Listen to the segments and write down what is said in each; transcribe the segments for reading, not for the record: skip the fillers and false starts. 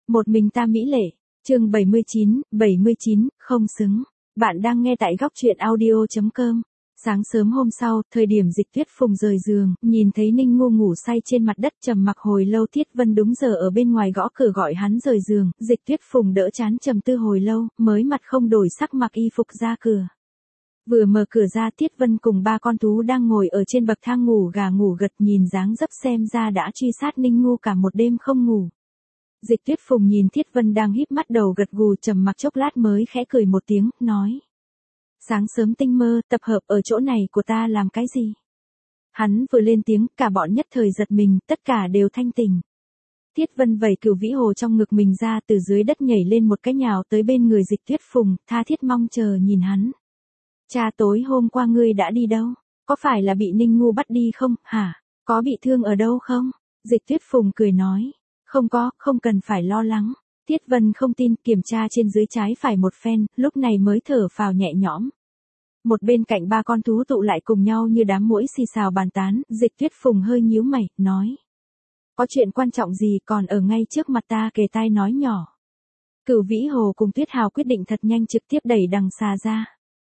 Một mình ta mỹ lệ. Chương 79, không xứng. Bạn đang nghe tại góc truyện audio.com. Sáng sớm hôm sau, thời điểm Dịch Tuyết Phùng rời giường, nhìn thấy Ninh Ngu ngủ say trên mặt đất trầm mặc hồi lâu. Tiết Vân đúng giờ ở bên ngoài gõ cửa gọi hắn rời giường. Dịch Tuyết Phùng đỡ chán trầm tư hồi lâu, mới mặt không đổi sắc mặc y phục ra cửa. Vừa mở cửa ra, Tiết Vân cùng ba con thú đang ngồi ở trên bậc thang ngủ gà ngủ gật, nhìn dáng dấp xem ra đã truy sát Ninh Ngu cả một đêm không ngủ. Dịch Tuyết Phùng nhìn Tiết Vân đang híp mắt đầu gật gù trầm mặc chốc lát mới khẽ cười một tiếng, nói. Sáng sớm tinh mơ, tập hợp ở chỗ này của ta làm cái gì? Hắn vừa lên tiếng, cả bọn nhất thời giật mình, tất cả đều thanh tỉnh. Tiết Vân vẩy cửu vĩ hồ trong ngực mình ra, từ dưới đất nhảy lên một cái nhào tới bên người Dịch Tuyết Phùng, tha thiết mong chờ nhìn hắn. Cha, tối hôm qua ngươi đã đi đâu? Có phải là bị Ninh Ngu bắt đi không, hả? Có bị thương ở đâu không? Dịch Tuyết Phùng cười nói. Không có, không cần phải lo lắng. Tiết Vân không tin, kiểm tra trên dưới trái phải một phen, lúc này mới thở phào nhẹ nhõm. Một bên cạnh ba con thú tụ lại cùng nhau như đám muỗi xì xào bàn tán, Dịch Tuyết Phùng hơi nhíu mày, nói. Có chuyện quan trọng gì còn ở ngay trước mặt ta, kề tai nói nhỏ. Cửu Vĩ Hồ cùng Tuyết Hào quyết định thật nhanh trực tiếp đẩy đằng xà ra.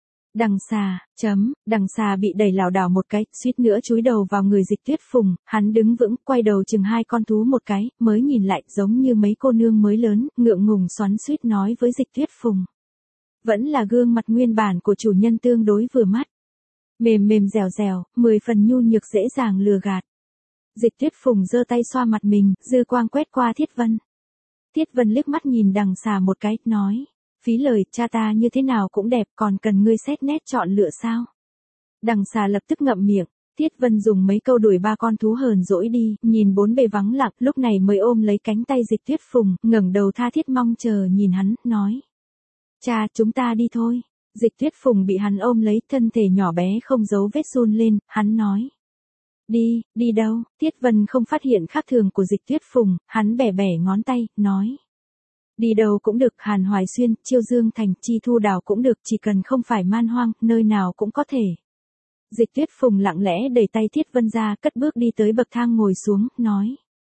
Đằng xà bị đẩy lảo đảo một cái, suýt nữa chúi đầu vào người Dịch Tuyết Phùng, hắn đứng vững, quay đầu chừng hai con thú một cái, mới nhìn lại, giống như mấy cô nương mới lớn, ngượng ngùng xoắn xuýt nói với Dịch Tuyết Phùng. Vẫn là gương mặt nguyên bản của chủ nhân tương đối vừa mắt. Mềm mềm dẻo dẻo, 10 phần nhu nhược dễ dàng lừa gạt. Dịch Tuyết Phùng giơ tay xoa mặt mình, dư quang quét qua Thiết Vân. Thiết Vân liếc mắt nhìn đằng xà một cái, nói. Phí lời, cha ta như thế nào cũng đẹp, còn cần ngươi xét nét chọn lựa sao? Đằng xà lập tức ngậm miệng, Tiết Vân dùng mấy câu đuổi ba con thú hờn dỗi đi, nhìn bốn bề vắng lặng, lúc này mới ôm lấy cánh tay Dịch Tuyết Phùng, ngẩng đầu tha thiết mong chờ nhìn hắn, nói. Cha, chúng ta đi thôi. Dịch Tuyết Phùng bị hắn ôm lấy, thân thể nhỏ bé không giấu vết run lên, hắn nói. Đi đâu? Tiết Vân không phát hiện khác thường của Dịch Tuyết Phùng, hắn bẻ bẻ ngón tay, nói. Đi đâu cũng được, Hàn Hoài Xuyên, Chiêu Dương Thành, Chi Thu Đảo cũng được, chỉ cần không phải man hoang, nơi nào cũng có thể. Dịch Tuyết Phùng lặng lẽ đẩy tay Thiết Vân ra, cất bước đi tới bậc thang ngồi xuống, nói.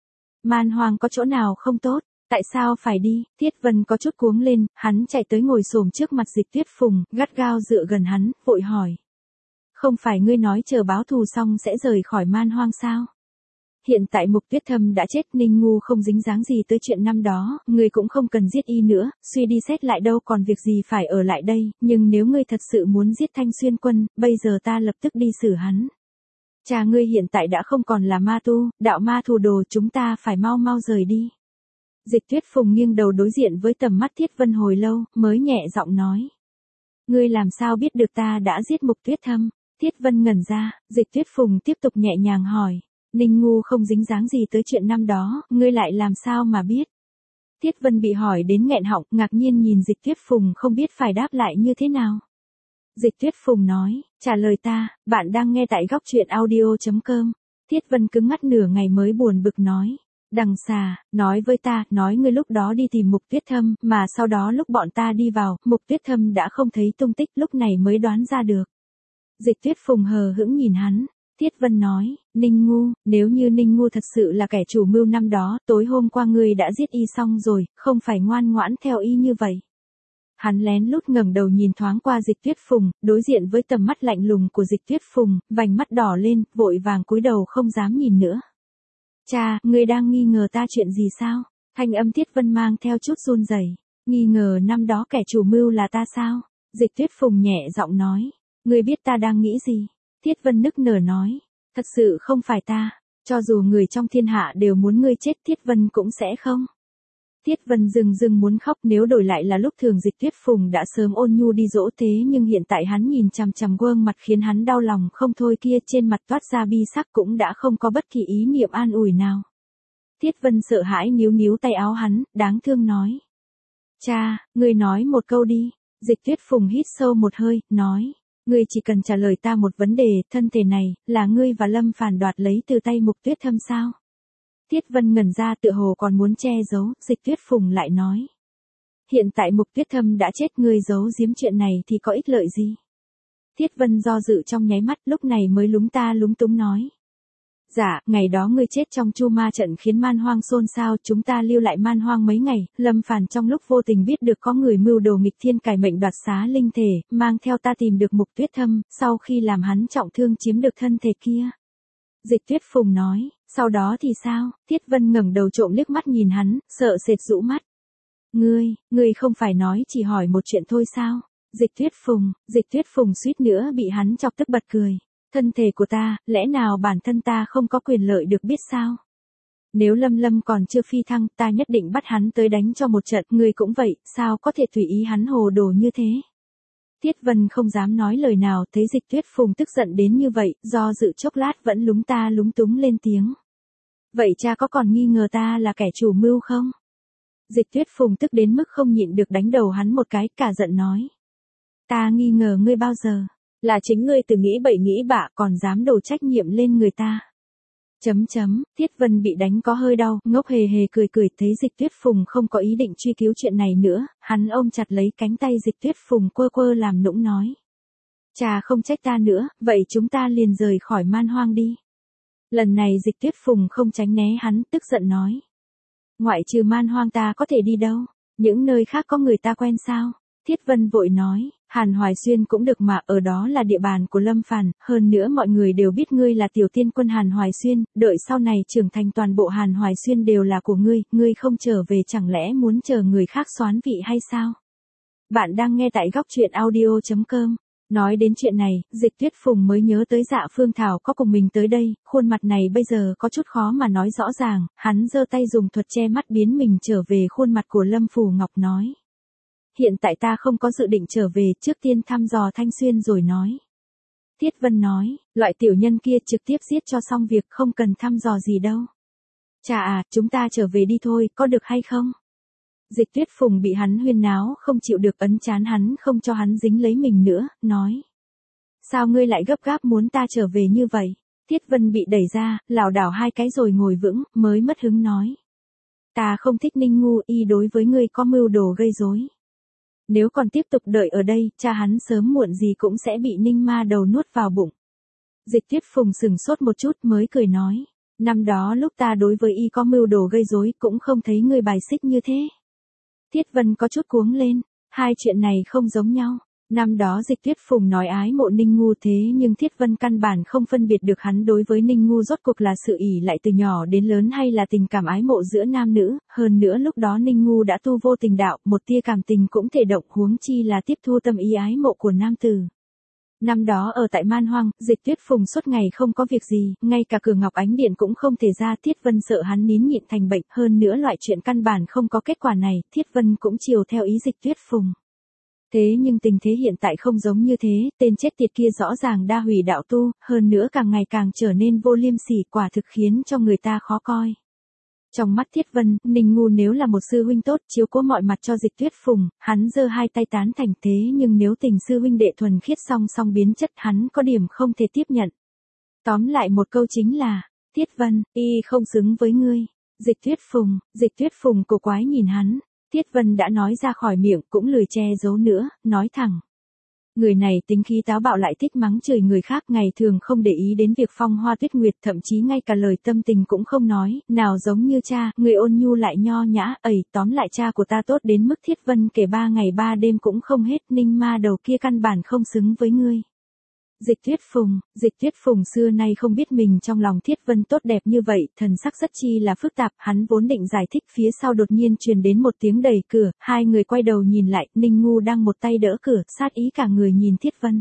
Man hoang có chỗ nào không tốt, tại sao phải đi? Thiết Vân có chút cuống lên, hắn chạy tới ngồi xổm trước mặt Dịch Tuyết Phùng, gắt gao dựa gần hắn, vội hỏi. Không phải ngươi nói chờ báo thù xong sẽ rời khỏi man hoang sao? Hiện tại Mục Tuyết Thâm đã chết, Ninh Ngu không dính dáng gì tới chuyện năm đó, ngươi cũng không cần giết y nữa, suy đi xét lại đâu còn việc gì phải ở lại đây, nhưng nếu ngươi thật sự muốn giết Thanh Xuyên Quân, bây giờ ta lập tức đi xử hắn. Cha ngươi hiện tại đã không còn là ma tu, đạo ma thù đồ, chúng ta phải mau mau rời đi. Dịch Tuyết Phùng nghiêng đầu đối diện với tầm mắt Thiết Vân hồi lâu, mới nhẹ giọng nói. Ngươi làm sao biết được ta đã giết Mục Tuyết Thâm? Thiết Vân ngẩn ra, Dịch Tuyết Phùng tiếp tục nhẹ nhàng hỏi. Ninh Ngu không dính dáng gì tới chuyện năm đó, ngươi lại làm sao mà biết? Thiết Vân bị hỏi đến nghẹn họng, ngạc nhiên nhìn Dịch Tuyết Phùng không biết phải đáp lại như thế nào. Dịch Tuyết Phùng nói, trả lời ta, bạn đang nghe tại góc truyện audio.com. Thiết Vân cứng ngắt nửa ngày mới buồn bực nói. Đằng xà, nói với ta, nói ngươi lúc đó đi tìm Mục Tuyết Thâm, mà sau đó lúc bọn ta đi vào, Mục Tuyết Thâm đã không thấy tung tích, lúc này mới đoán ra được. Dịch Tuyết Phùng hờ hững nhìn hắn. Thiết Vân nói, Ninh Ngu, nếu như Ninh Ngu thật sự là kẻ chủ mưu năm đó, tối hôm qua ngươi đã giết y xong rồi, không phải ngoan ngoãn theo y như vậy. Hắn lén lút ngẩng đầu nhìn thoáng qua Dịch Tuyết Phùng, đối diện với tầm mắt lạnh lùng của Dịch Tuyết Phùng, vành mắt đỏ lên, vội vàng cúi đầu không dám nhìn nữa. Cha, ngươi đang nghi ngờ ta chuyện gì sao? Thanh âm Thiết Vân mang theo chút run rẩy. Nghi ngờ năm đó kẻ chủ mưu là ta sao? Dịch Tuyết Phùng nhẹ giọng nói, ngươi biết ta đang nghĩ gì? Thiết Vân nức nở nói, thật sự không phải ta, cho dù người trong thiên hạ đều muốn ngươi chết Thiết Vân cũng sẽ không. Thiết Vân dừng muốn khóc, nếu đổi lại là lúc thường Dịch Tuyết Phùng đã sớm ôn nhu đi dỗ, thế nhưng hiện tại hắn nhìn chằm chằm gương mặt khiến hắn đau lòng không thôi kia, trên mặt toát ra bi sắc cũng đã không có bất kỳ ý niệm an ủi nào. Thiết Vân sợ hãi níu tay áo hắn, đáng thương nói. Cha, ngươi nói một câu đi. Dịch Tuyết Phùng hít sâu một hơi, nói. Ngươi chỉ cần trả lời ta một vấn đề, thân thể này, là ngươi và Lâm Phàn đoạt lấy từ tay Mục Tuyết Thâm sao? Thiết Vân ngẩn ra tựa hồ còn muốn che giấu, Dịch Tuyết Phùng lại nói. Hiện tại Mục Tuyết Thâm đã chết, ngươi giấu giếm chuyện này thì có ích lợi gì? Thiết Vân do dự trong nháy mắt, lúc này mới lúng ta lúng túng nói. Dạ, ngày đó ngươi chết trong Chu Ma trận khiến man hoang xôn xao, chúng ta lưu lại man hoang mấy ngày, Lâm Phàn trong lúc vô tình biết được có người mưu đồ nghịch thiên cải mệnh đoạt xá linh thể, mang theo ta tìm được Mục Tuyết Thâm, sau khi làm hắn trọng thương chiếm được thân thể kia. Dịch Tuyết Phùng nói, sau đó thì sao? Thiết Vân ngẩng đầu trộm liếc mắt nhìn hắn, sợ sệt rũ mắt. Ngươi không phải nói chỉ hỏi một chuyện thôi sao? Dịch Tuyết Phùng suýt nữa bị hắn chọc tức bật cười. Thân thể của ta, lẽ nào bản thân ta không có quyền lợi được biết sao? Nếu Lâm Lâm còn chưa phi thăng, ta nhất định bắt hắn tới đánh cho một trận, ngươi cũng vậy, sao có thể tùy ý hắn hồ đồ như thế? Tiết Vân không dám nói lời nào, thấy Dịch Tuyết Phùng tức giận đến như vậy, do dự chốc lát vẫn lúng ta lúng túng lên tiếng. Vậy cha có còn nghi ngờ ta là kẻ chủ mưu không? Dịch Tuyết Phùng tức đến mức không nhịn được đánh đầu hắn một cái, cả giận nói. Ta nghi ngờ ngươi bao giờ? Là chính ngươi từ nghĩ bậy nghĩ bạ còn dám đổ trách nhiệm lên người ta. Thiết Vân bị đánh có hơi đau, ngốc hề hề cười thấy Dịch Tuyết Phùng không có ý định truy cứu chuyện này nữa, hắn ôm chặt lấy cánh tay Dịch Tuyết Phùng quơ làm nũng nói. Cha không trách ta nữa, vậy chúng ta liền rời khỏi man hoang đi. Lần này Dịch Tuyết Phùng không tránh né hắn, tức giận nói. Ngoại trừ man hoang ta có thể đi đâu? Những nơi khác có người ta quen sao? Thiết Vân vội nói, Hàn Hoài Xuyên cũng được mà, ở đó là địa bàn của Lâm Phàn, hơn nữa mọi người đều biết ngươi là tiểu tiên quân Hàn Hoài Xuyên, đợi sau này trưởng thành toàn bộ Hàn Hoài Xuyên đều là của ngươi không trở về chẳng lẽ muốn chờ người khác soán vị hay sao? Bạn đang nghe tại góc truyện audio.com. Nói đến chuyện này, Dịch Tuyết Phùng mới nhớ tới Dạ Phương Thảo có cùng mình tới đây, khuôn mặt này bây giờ có chút khó mà nói rõ ràng, hắn giơ tay dùng thuật che mắt biến mình trở về khuôn mặt của Lâm Phù Ngọc nói. Hiện tại ta không có dự định trở về, trước tiên thăm dò Thanh Xuyên rồi nói. Tiết Vân nói, loại tiểu nhân kia trực tiếp giết cho xong việc, không cần thăm dò gì đâu. Chà à, chúng ta trở về đi thôi, có được hay không? Dịch Tuyết Phùng bị hắn huyên náo, không chịu được, ấn chán hắn không cho hắn dính lấy mình nữa, nói. Sao ngươi lại gấp gáp muốn ta trở về như vậy? Tiết Vân bị đẩy ra, lảo đảo hai cái rồi ngồi vững, mới mất hứng nói. Ta không thích Ninh Ngu, y đối với ngươi có mưu đồ gây rối. Nếu còn tiếp tục đợi ở đây, cha hắn sớm muộn gì cũng sẽ bị Ninh Ma Đầu nuốt vào bụng. Dịch Tuyết Phùng sừng sốt một chút mới cười nói. Năm đó lúc ta đối với y có mưu đồ gây rối cũng không thấy ngươi bài xích như thế. Thiết Vân có chút cuống lên, hai chuyện này không giống nhau. Năm đó Dịch Tuyết Phùng nói ái mộ Ninh Ngu thế nhưng Thiết Vân căn bản không phân biệt được hắn đối với Ninh Ngu rốt cuộc là sự ỷ lại từ nhỏ đến lớn hay là tình cảm ái mộ giữa nam nữ, hơn nữa lúc đó Ninh Ngu đã tu vô tình đạo, một tia cảm tình cũng thể động, huống chi là tiếp thu tâm ý ái mộ của nam tử. Năm đó ở tại man hoang, Dịch Tuyết Phùng suốt ngày không có việc gì, ngay cả cửa Ngọc Ánh Điện cũng không thể ra, Thiết Vân sợ hắn nín nhịn thành bệnh, hơn nữa loại chuyện căn bản không có kết quả này, Thiết Vân cũng chiều theo ý Dịch Tuyết Phùng. Thế nhưng tình thế hiện tại không giống như thế, tên chết tiệt kia rõ ràng đa hủy đạo tu, hơn nữa càng ngày càng trở nên vô liêm sỉ, quả thực khiến cho người ta khó coi. Trong mắt Thiết Vân, Ninh Ngu nếu là một sư huynh tốt, chiếu cố mọi mặt cho Dịch Tuyết Phùng, hắn giơ hai tay tán thành, thế nhưng nếu tình sư huynh đệ thuần khiết song song biến chất, hắn có điểm không thể tiếp nhận. Tóm lại một câu chính là, Thiết Vân, y không xứng với ngươi. Dịch Tuyết Phùng cổ quái nhìn hắn. Thiết Vân đã nói ra khỏi miệng, cũng lười che giấu nữa, nói thẳng. Người này tính khí táo bạo, lại thích mắng chửi người khác, ngày thường không để ý đến việc phong hoa tuyết nguyệt, thậm chí ngay cả lời tâm tình cũng không nói, nào giống như cha, người ôn nhu lại nho nhã, tóm lại cha của ta tốt đến mức Thiết Vân kể 3 ngày 3 đêm cũng không hết, Ninh Ma Đầu kia căn bản không xứng với ngươi. Dịch Tuyết Phùng xưa nay không biết mình trong lòng Thiết Vân tốt đẹp như vậy, thần sắc rất chi là phức tạp, hắn vốn định giải thích, phía sau đột nhiên truyền đến một tiếng đẩy cửa, hai người quay đầu nhìn lại, Ninh Ngu đang một tay đỡ cửa, sát ý cả người nhìn Thiết Vân.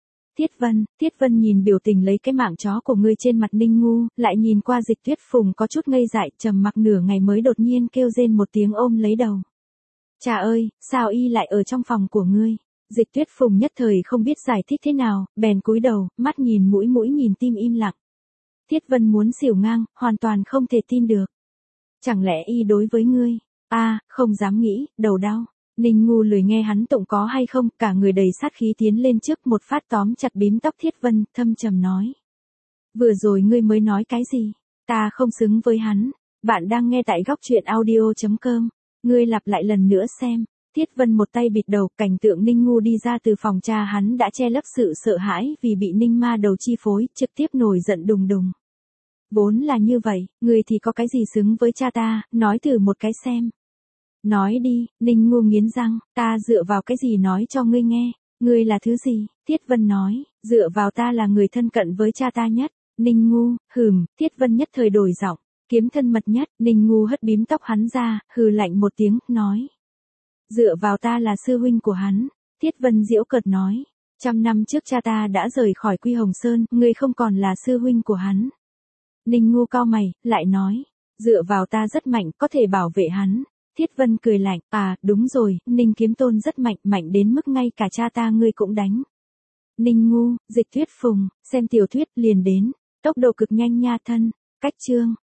Thiết Vân nhìn biểu tình lấy cái mạng chó của ngươi trên mặt Ninh Ngu, lại nhìn qua Dịch Tuyết Phùng có chút ngây dại, trầm mặc nửa ngày mới đột nhiên kêu rên một tiếng ôm lấy đầu. Cha ơi, sao y lại ở trong phòng của ngươi? Dịch Tuyết Phùng nhất thời không biết giải thích thế nào, bèn cúi đầu, mắt nhìn mũi nhìn tim im lặng. Thiết Vân muốn xỉu ngang, hoàn toàn không thể tin được. Chẳng lẽ y đối với ngươi? Không dám nghĩ, đầu đau. Ninh Ngu lười nghe hắn tụng có hay không, cả người đầy sát khí tiến lên trước, một phát tóm chặt bím tóc Thiết Vân, thâm trầm nói. Vừa rồi ngươi mới nói cái gì? Ta không xứng với hắn. Bạn đang nghe tại góc truyện audio.com. Ngươi lặp lại lần nữa xem. Thiết Vân một tay bịt đầu, cảnh tượng Ninh Ngu đi ra từ phòng cha hắn đã che lấp sự sợ hãi vì bị Ninh Ma Đầu chi phối, trực tiếp nổi giận đùng đùng. Vốn là như vậy, người thì có cái gì xứng với cha ta, nói thử một cái xem. Nói đi, Ninh Ngu nghiến răng, ta dựa vào cái gì nói cho ngươi nghe, ngươi là thứ gì, Tiết Vân nói, dựa vào ta là người thân cận với cha ta nhất, Ninh Ngu, Tiết Vân nhất thời đổi giọng, kiếm thân mật nhất, Ninh Ngu hất bím tóc hắn ra, hừ lạnh một tiếng, nói. Dựa vào ta là sư huynh của hắn, Tiết Vân giễu cợt nói, 100 năm trước cha ta đã rời khỏi Quy Hồng Sơn, ngươi không còn là sư huynh của hắn. Ninh Ngu cau mày, lại nói, dựa vào ta rất mạnh, có thể bảo vệ hắn. Thiết Vân cười lạnh, đúng rồi, Ninh Kiếm Tôn rất mạnh, mạnh đến mức ngay cả cha ta ngươi cũng đánh. Ninh Ngu, Dịch Thuyết Phùng, xem tiểu thuyết liền đến, tốc độ cực nhanh nha thân, cách chương.